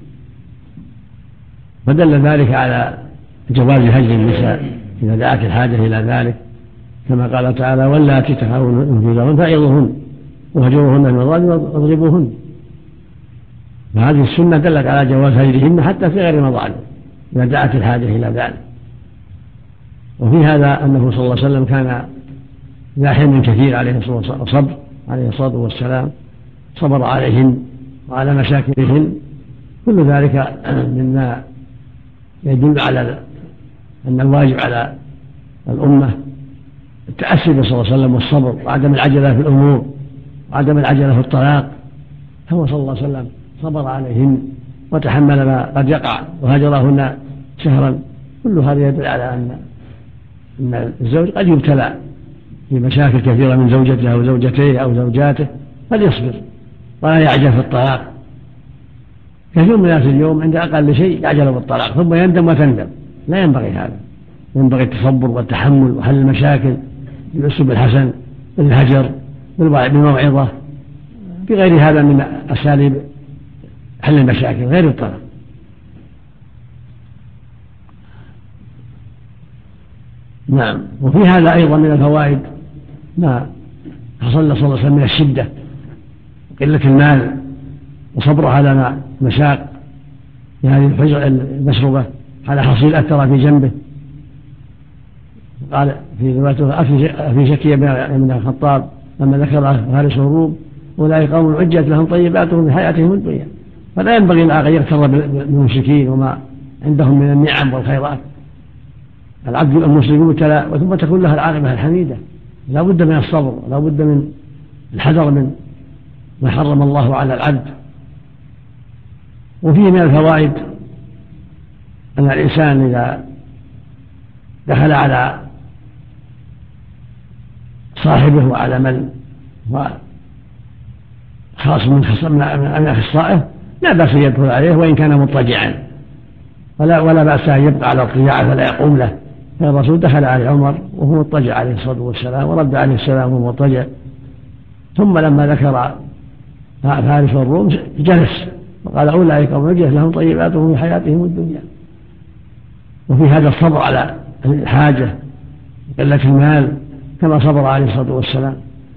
فدل ذلك على جواز هجر النساء إذا دعت الحاجة إلى ذلك، كما قال تعالى واللاتي تخافون نشوزهن فعظوهن وهجروهن في المضاجع واضربوهن. فهذه السنة دلت على جواز هجرهن حتى في غير مضاجع إذا دعت الحاجة إلى ذلك. وفي هذا أنه صلى الله عليه وسلم كان ذا حلم كثير عليه الصلاة والسلام، صبر عليهن وعلى مشاكلهن، كل ذلك مما يدل على أن الواجب على الأمة التأسي به صلى الله عليه وسلم والصبر وعدم العجلة في الأمور وعدم العجلة في الطلاق. هو صلى الله عليه وسلم صبر عليهن وتحمل ما قد يقع وهجرهن شهرا. كل هذا يدل على أن الزوج قد يبتلى في مشاكل كثيرة من زوجته أو زوجته أو زوجاته، فليصبر ولا يعجل في الطلاق. كثير من الناس اليوم عند أقل شيء يعجل بالطلاق ثم يندم وتندم، لا ينبغي هذا، ينبغي التصبر والتحمل وحل المشاكل بالأسلوب الحسن، بالهجر، بالموعظة، بغير هذا من أساليب حل المشاكل غير الطلاق. نعم. وفي هذا أيضا من الفوائد ما حصل صلى الله عليه وسلم من الشدة وقلة المال وصبره على مشاق هذه المشروبة على حصيل أثر في جنبه. قال في روايته في شكية من الخطاب لما ذكر فارس الروم أولئك قوم عجت لهم طيباتهم في حياتهم الدنيا. فلا ينبغي أن يغتر بالمشركين وما عندهم من النعم والخيرات. العبد المسلم يبتلى وثم تكون له العاقبة الحميدة. لا بد من الصبر ولا بد من الحذر من ما حرم الله على العبد. وفيه من الفوائد أن الإنسان إذا دخل على صاحبه وعلى من هو خاص من أخصائه لا بأس أن يدخل عليه وإن كان مضطجعا، ولا بأس أن يبقى على اضطجاعه فلا يقوم له. فالرسول دخل على عمر وهو مضطجع عليه الصلاة والسلام ورد عليه السلام وهو مضطجع، ثم لما ذكر فارس الروم جلس وقال أولئك قوم عجت لهم طيباتهم في حياتهم الدنيا. وفي هذا الصبر على الحاجة وقلة المال كما صبر عليه الصلاة والسلام.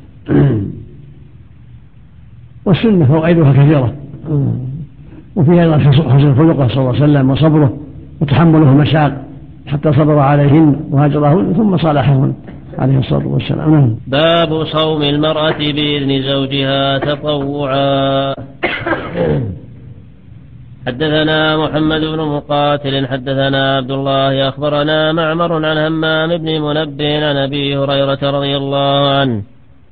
والسنة فوائدها كثيرة، وفي هذا حسن خلقه صلى الله عليه وسلم وصبره وتحمله المشاق حتى صبر عليهن وهاجرهن ثم صالحهن عليه الصلاة والسلام. باب صوم المرأة بإذن زوجها تطوعا. حدثنا محمد بن مقاتل حدثنا عبد الله أخبرنا معمر عن همام بن منبه عن أبي هريرة رضي الله عنه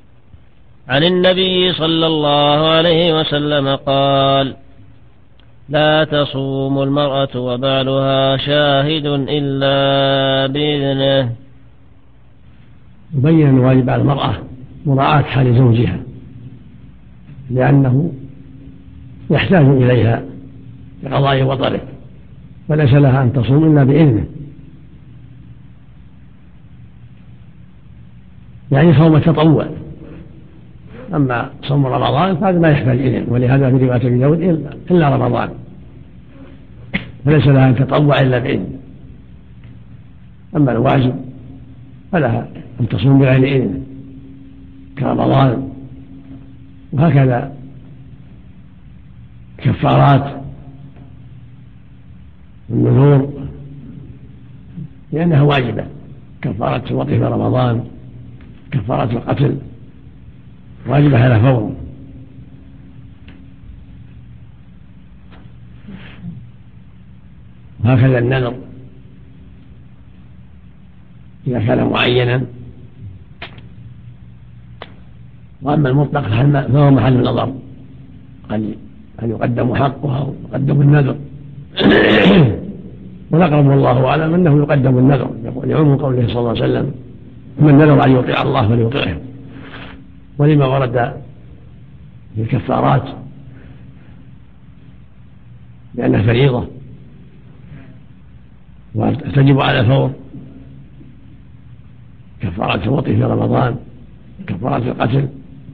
عن النبي صلى الله عليه وسلم قال لا تصوم المرأة وبعلها شاهد إلا بإذنه. يبين أن واجب على المرأة مراعاة حال زوجها، لأنه يحتاج إليها لقضاء وطره، فليس لها أن تصوم إلا بإذنه، يعني صوم التطوع. أما صوم رمضان فهذا ما يحتاج إذن، ولهذا في رواية أبي داود إلا رمضان، فليس لها أن تطوع إلا بإذن. أما الواجب فلها أن تصوم بغير إذن كرمضان، وهكذا كفارات النذور لأنها واجبة، كفارة الوطء في رمضان، كفارة القتل واجبة على فور. وهكذا النذر إذا كان معينا. وأما المطلق فهو محل النظر، هل يقدم حقها أو يقدم النذر. والأقرب والله أعلم أنه يقدم النذر، لعموم قوله صلى الله عليه وسلم: من نذر أن يطيع الله فليطيعه. ولما ورد في الكفارات لأنها فريضة وتجب على فور، كفارة الوطء في رمضان، كفارة القتل.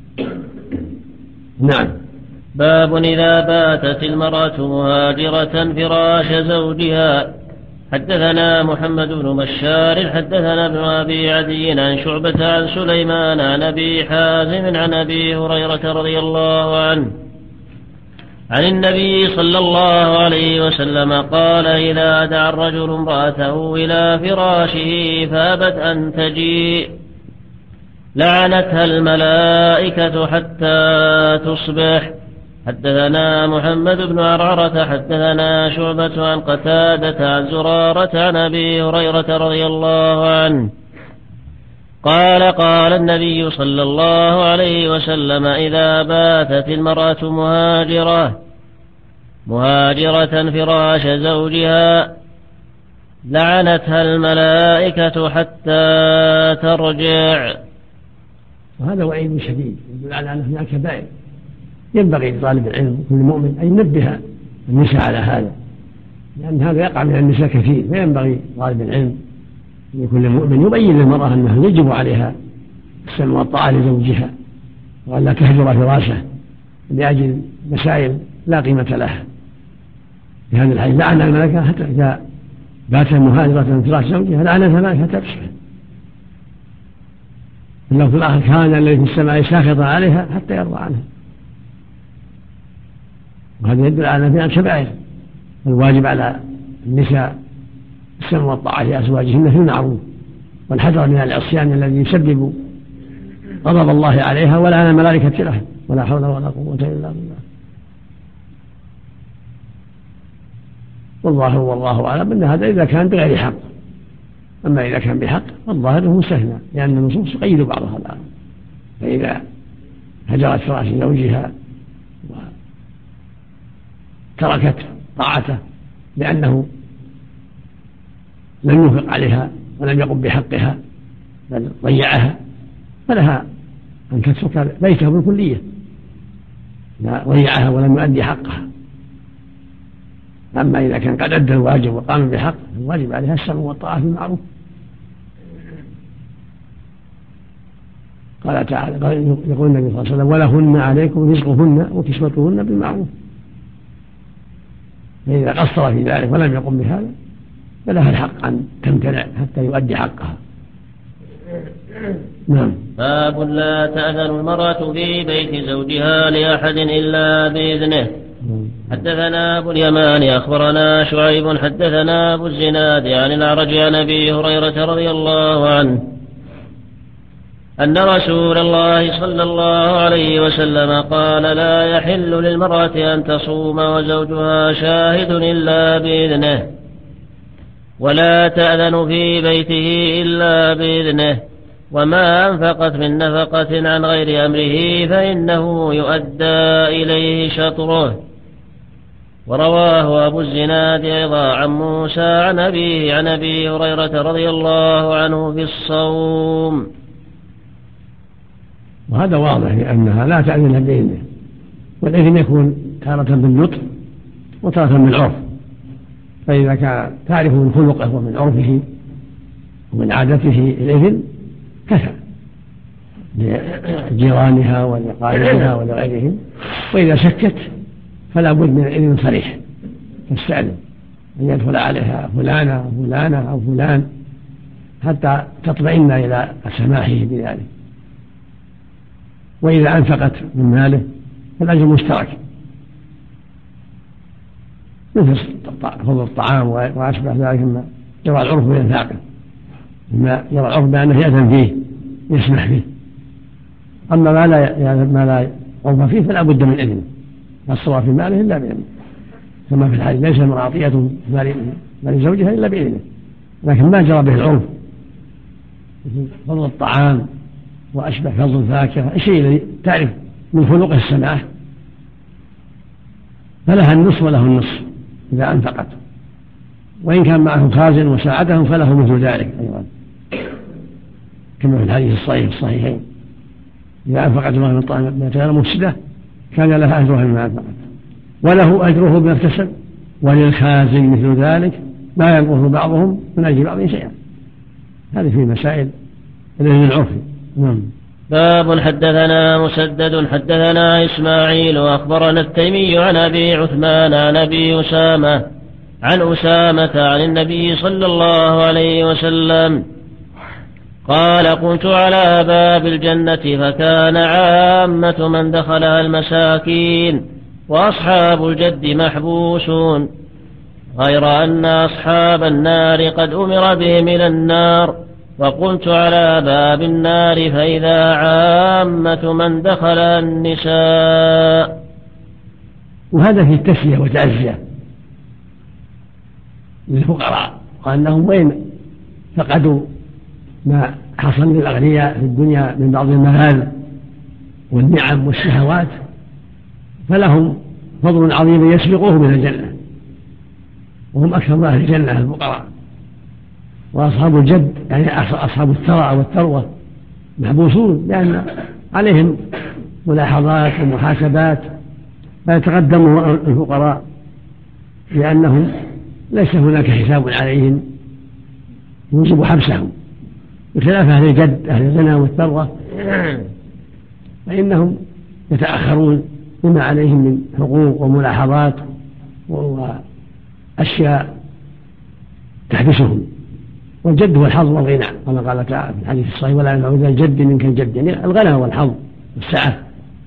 نعم. باب إذا باتت المرأة مهاجرة فراش زوجها. حدثنا محمد بن بشار حدثنا ابن أبي عدي عن شعبة عن سليمان عن أبي حازم عن أبي هريرة رضي الله عنه عن النبي صلى الله عليه وسلم قال: إذا دعا الرجل امرأته إلى فراشه فأبت أن تجيء لعنتها الملائكة حتى تصبح. حدثنا محمد بن عرعرة حدثنا شعبة عن قتادة عن زرارة عن أبي هريرة رضي الله عنه قال: قال النبي صلى الله عليه وسلم: إذا باتت المرأة مهاجرة فراش زوجها لعنتها الملائكة حتى ترجع. وهذا وعيد شديد يدل على أن هناك كبائر، ينبغي لطالب العلم كل مؤمن أن ينبه النساء على هذا، لأن هذا يقع من النساء كثير، فينبغي طالب العلم لكل مؤمن يبين للمرأة أنه يجب عليها السمع والطاعة لزوجها، وأن لا تهجر فراشه لأجل مسائل لا قيمة لها. في هذا الحديث: لعن الملائكة حتى إذا بات مهاجرة فراش زوجها لعنتها الملائكة حتى تصبح. إنه في الآخر كان الذي في السماء ساخطا عليها حتى يرضى عنها. وهذا يدل على أن فيها كبائر. الواجب على النساء السمع والطاعة لأزواجهن في المعروف، والحذر من العصيان الذي يسبب غضب الله عليها ولعن الملائكة له، ولا حول ولا قوة إلا بالله. والظاهر والله أعلم أن هذا إذا كان بغير حق، أما إذا كان بحق فالظاهر أنه مستثنى، لأن النصوص تقيد بعضها الآن. فإذا هجرت فراش زوجها وتركت طاعته لأنه لم ينفق عليها ولم يقم بحقها بل ضيعها، فلها أن تترك بيته بالكلية، ضيعها ولم يؤدي حقها. أما إذا كان قد أدى الواجب وقام بحق الواجب عليها السمع والطاعة في المعروف. قال تعالى: يقول النبي صلى الله عليه وسلم: ولهن عليكم رزقهن وكسوتهن بالمعروف. فإذا قصر في ذلك ولم يقم بهذا فلها الحق أن تمتنع حتى يؤدي حقها. نعم. باب لا تأذن المرأة في بيت زوجها لأحد إلا بإذنه. حدثنا أبو اليمان أخبرنا شعيب حدثنا أبو الزناد عن الأعرج عن أبي هريرة رضي الله عنه أن رسول الله صلى الله عليه وسلم قال: لا يحل للمرأة أن تصوم وزوجها شاهد إلا بإذنه، ولا تأذن في بيته إلا بإذنه، وما أنفقت من نفقة عن غير أمره فإنه يؤدى إليه شطره. ورواه أبو الزناد أيضا عن موسى عن أبيه عن أبي هريرة رضي الله عنه في الصوم. وهذا واضح لأنها لا تأذن بإذنه، والإذن يكون تارة بالنطق وتارة بالعرف، فإذا كان تعرف من خلقه ومن عرفه ومن عادته الإذن كفى لجيرانها ولقائدها ولغيرهم. وإذا شكت فلا بد من إذن صريح تستأذن أن يدخل عليها فلانة أو فلانة أو فلان حتى تطمئن إلى سماحه بذلك. وإذا أنفقت من ماله فالأجر مشترك، مثل فضل الطعام وأشبه ذلك مما يرى العرف بإنفاقه، مما يرى العرف بأنه يأذن فيه يسمح فيه. أما ما لا عرف فيه فلا بد من إذنه، لا الصلاة في ماله إلا بإذنه، كما في الحديث ليس المعطية في مال زوجها إلا بإذنه. لكن ما جرى به العرف فضل الطعام وأشبه فضل الفاكهة الشيء الذي تعرف من خلقه السماح فلها النصف وله النصف إذا أنفقت، وإن كان معه خازن وساعدهم فله مثل ذلك أيضا، كما في الحديث الصحيح الصحيحين إذا أنفقت الله من طعام ما كان مفسدة كان لها أجرها بما أنفقت وله أجره بما اكتسب، وللخازن مثل ذلك ما ينقص بعضهم من أجل بعض شيئا. هذه في مسائل الإذن العرفي. باب حدثنا مسدد حدثنا إسماعيل وأخبرنا التيمي عن أبي عثمان عن أبي أسامة عن أسامة عن النبي صلى الله عليه وسلم قال قلت على باب الجنة فكان عامة من دخلها المساكين وأصحاب الجد محبوسون، غير أن أصحاب النار قد أمر بهم إلى النار، وقلت على باب النار فإذا عامة من دخل النساء. وهذا في التسلية وتعزية للفقراء، وأنهم وين فقدوا ما حصل للأغنياء في الدنيا من بعض الملاذ والنعم والشهوات فلهم فضل عظيم يسبقوه من الجنة، وهم أكثر أهل الجنة الفقراء. وأصحاب الجد يعني أصحاب الثراء والثروة محبوسون لأن عليهم ملاحظات ومحاسبات، فيتقدم الفقراء لأنهم ليس هناك حساب عليهم يوجب حبسهم، بخلاف أهل الجد أهل الغنى والثروة فإنهم يتأخرون بما عليهم من حقوق وملاحظات وأشياء تحبسهم. والجد هو الحظ والغنى كما قال تعالى في الحديث الصحيح ولا ينفع ذا الجد منك الجد، يعني الغنى والحظ والسعة.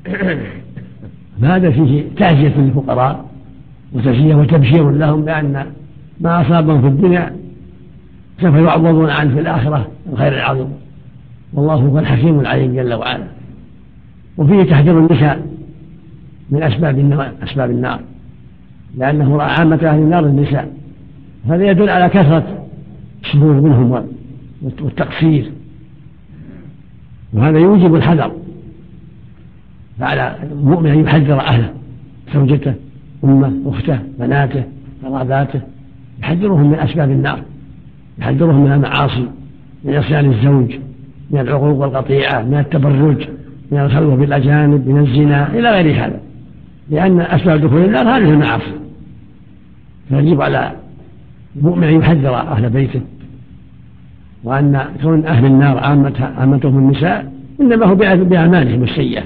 فهذا فيه تعزية للفقراء وتزكية وتبشير لهم بأن ما أصابهم في الدنيا سوف يعوضون عنه في الآخرة الخير العظيم، والله هو الحكيم العليم جل وعلا. وفيه تحذير النساء من أسباب النار لأنه رأى عامة أهل النار النساء، هذا يدل على كثرة الشرور منهم والتقصير، وهذا يوجب الحذر، فعلى المؤمن أن يحذر أهله زوجته أمه أخته بناته قراباته، يحذرهم من أسباب النار، يحذرهم من المعاصي، من عصيان الزوج، من العقوق والقطيعة، من التبرج، من الخلوة بالأجانب، من الزنا إلى غير هذا، لأن أسباب دخول النار هذه المعاصي. فيجب على المؤمن أن يحذر أهل بيته، وأن كون أهل النار عامتهم النساء إنما هو بأعمالهم السيئة،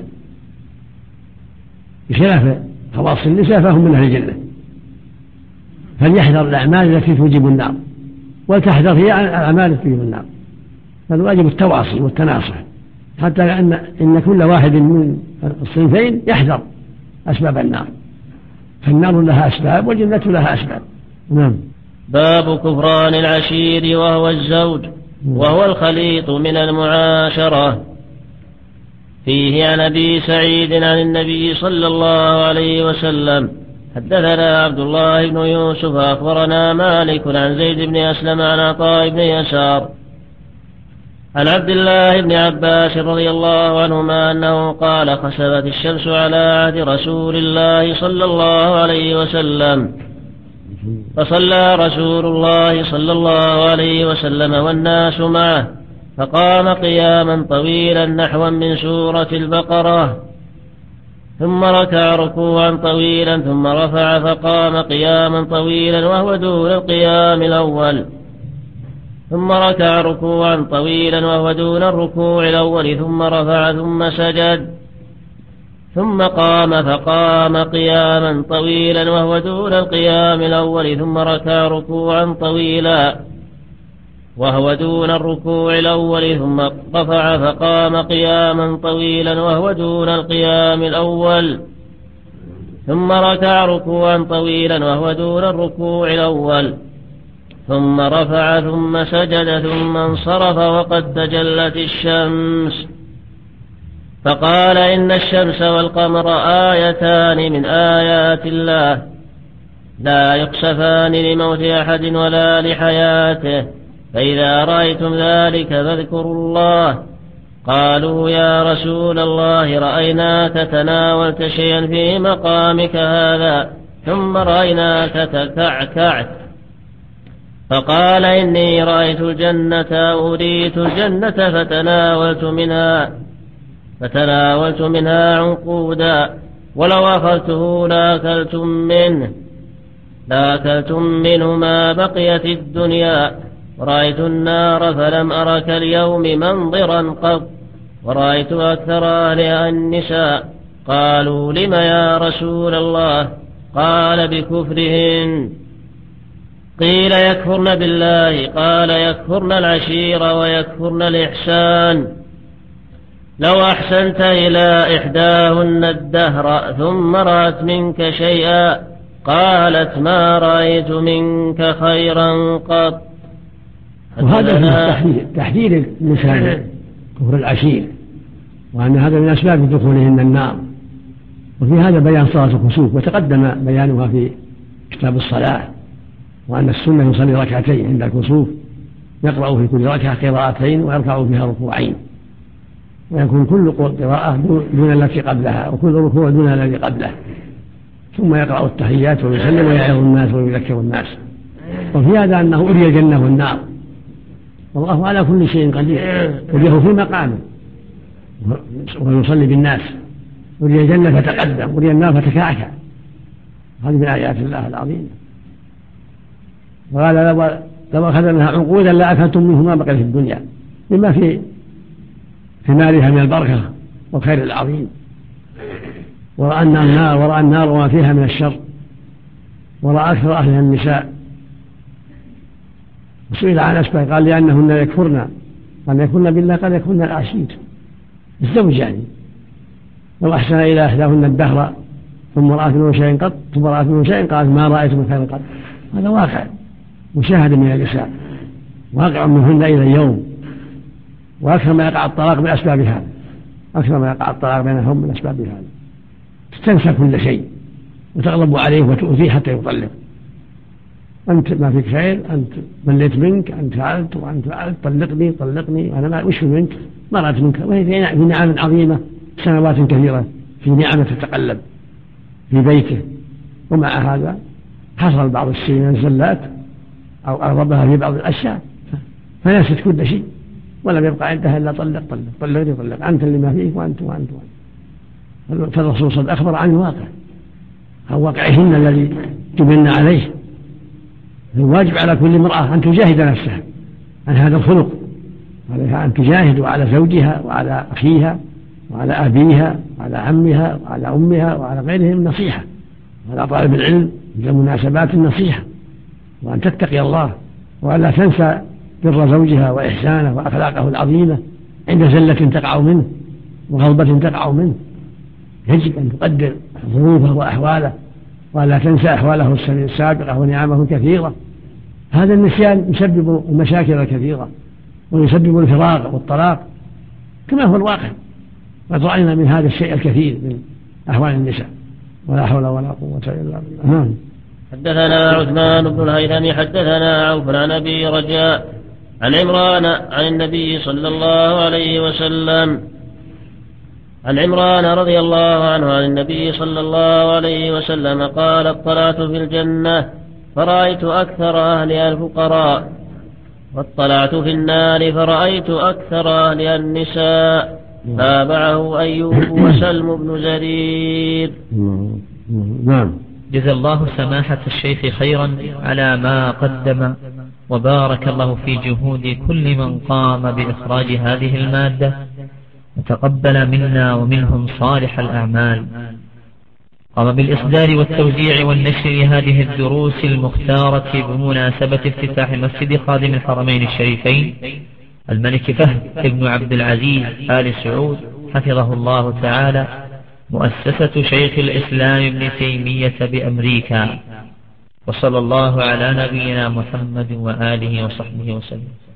بخلاف خواص النساء فهم من أهل الجنة. فليحذر الأعمال التي توجب النار وتحذر هي الأعمال التي توجب النار، فالواجب التواصي والتناصح، حتى إن كل واحد من الصنفين يحذر أسباب النار، فالنار لها أسباب والجنة لها أسباب. نعم. باب كفران العشير وهو الزوج وهو الخليط من المعاشرة. فيه عن أبي سعيد عن النبي صلى الله عليه وسلم حدثنا عبد الله بن يوسف أخبرنا مالك عن زيد بن أسلم عن عطاء بن يسار عن عبد الله بن عباس رضي الله عنهما أنه قال: خسفت الشمس على عهد رسول الله صلى الله عليه وسلم، فصلى رسول الله صلى الله عليه وسلم والناس معه، فقام قياما طويلا نحوا من سورة البقرة، ثم ركع ركوعا طويلا، ثم رفع فقام قياما طويلا وهو دون القيام الأول، ثم ركع ركوعا طويلا وهو دون الركوع الأول، ثم رفع ثم سجد، ثم قام فقام قياما طويلا وهو دون القيام الأول، ثم ركع ركوعا طويلا وهو دون الركوع الأول، ثم رفع فقام قياما طويلا وهو دون القيام الأول، ثم ركع ركوعا طويلا وهو دون الركوع الأول، ثم رفع ثم سجد، ثم انصرف وقد تجلت الشمس، فقال: إن الشمس والقمر آيتان من آيات الله لا يخسفان لموت أحد ولا لحياته، فإذا رأيتم ذلك فاذكروا الله. قالوا: يا رسول الله، رأيناك تناولت شيئا في مقامك هذا، ثم رأيناك تكعكعت. فقال: إني رأيت الجنة أريت الجنة فتناولت منها عنقودا، ولو أخذته لأكلتم منه ما بقيت الدنيا. ورأيت النار فلم أرك اليوم منظرا قط، ورأيت أكثر أهلها النساء. قالوا: لم يا رسول الله؟ قال: بكفرهن. قيل: يكفرن بالله؟ قال: يكفرن العشير ويكفرن الإحسان. لو أحسنت إلى إحداهن الدهر ثم رأت منك شيئا قالت: ما رأيت منك خيرا قط. وهذا تحذير النساء كفر العشير، وأن هذا من أسباب دخولهن النار. وفي هذا بيان صلاة الكسوف، وتقدم بيانها في كتاب الصلاة، وأن السنة يصلي ركعتين عند الكسوف، يقرأ في كل ركعة قراءتين ويركع فيها ركوعين، ويكون كل قراءة دون التي قبلها، وكل ركوع دون الذي قبله، ثم يقرأ التحيات ويسلم ويعظ الناس ويذكر الناس. وفي هذا أنه أري الجنة والنار، والله على كل شيء قدير، أريه في مقامه ويصلي بالناس. أري الجنة فتقدم، أري النار فتكعكع. هذه من آيات الله العظيمة. وقال: لو أخذ منها عنقودا لأكلتم منه ما بقي في الدنيا، مما في مالها من البركة والخير العظيم. ورأى النار وما فيها من الشر، ورأى أكثر أهلها النساء. وسئل عن أسباب قال: لأنهن يكفرن. قال: يكفرن بالله؟ قال: يكفرن العشير، الزوج يعني. لو أحسن إلى إحداهن الدهر ثم رأت منه شيئا قط، ثم رأت منه شيئا قالت: ما رأيت من خير قط. هذا واقع مشاهد من النساء، واقع منهن إلى اليوم. وأكثر ما يقع الطلاق من أسباب هذا، أكثر ما يقع الطلاق بينهم من أسباب هذا. تنسى كل شيء وتغضب عليه وتؤذيه حتى يطلق. أنت ما فيك خير، أنت مليت منك، أنت فعلت وأنت فعلت، طلقني، أنا ما وش منك، ما رأيت منك. وهي في نعم عظيمة، سنوات كثيرة في نعمة تتقلب في بيته. ومع هذا حصل بعض الشيء من الزلات أو أغضبها في بعض الأشياء فنست كل شيء، ولم يبقى عندها إلا طلق أنت اللي ما فيك وأنت. فالرسول صلى الله عليه وسلم أخبر عن الواقع، عن واقعهن الذي جبلنا عليه. الواجب على كل امرأة أن تجاهد نفسها عن هذا الخلق، عليها أن تجاهد على زوجها وعلى أخيها وعلى أبيها وعلى عمها وعلى أمها وعلى غيرهم النصيحة، وعلى طالب العلم في المناسبات النصيحة، وأن تتقي الله، وألا تنسى بر زوجها وإحسانه وأخلاقه العظيمة عند زلة تقع منه وغضبة تقع منه. يجب أن تقدر ظروفه وأحواله، ولا تنسى أحواله السابقة ونعمه الكثيرة. هذا النسيان يسبب المشاكل الكثيرة، ويسبب الفراق والطلاق كما هو الواقع. قد رأينا من هذا الشيء الكثير من أحوال النساء، ولا حول ولا قوة إلا بالله. حدثنا عثمان بن الهيثم حدثنا عوف عن أبي رجاء عن عمران عن النبي صلى الله عليه وسلم عن عمران رضي الله عنه عن النبي صلى الله عليه وسلم قال اطلعت في الجنة فرأيت أكثر أهلها الفقراء واطلعت في النار فرأيت أكثر أهلها النساء. تابعه أيوب وسلم بن زرير. نعم. جزا الله سماحة الشيخ خيرا على ما قدم، وبارك الله في جهود كل من قام بإخراج هذه المادة، وتقبل منا ومنهم صالح الأعمال. قام بالإصدار والتوزيع والنشر لهذه الدروس المختارة بمناسبة افتتاح مسجد خادم الحرمين الشريفين الملك فهد بن عبد العزيز آل سعود حفظه الله تعالى، مؤسسة شيخ الإسلام ابن تيمية بأمريكا. وصلى الله على نبينا محمد وآله وصحبه وسلم.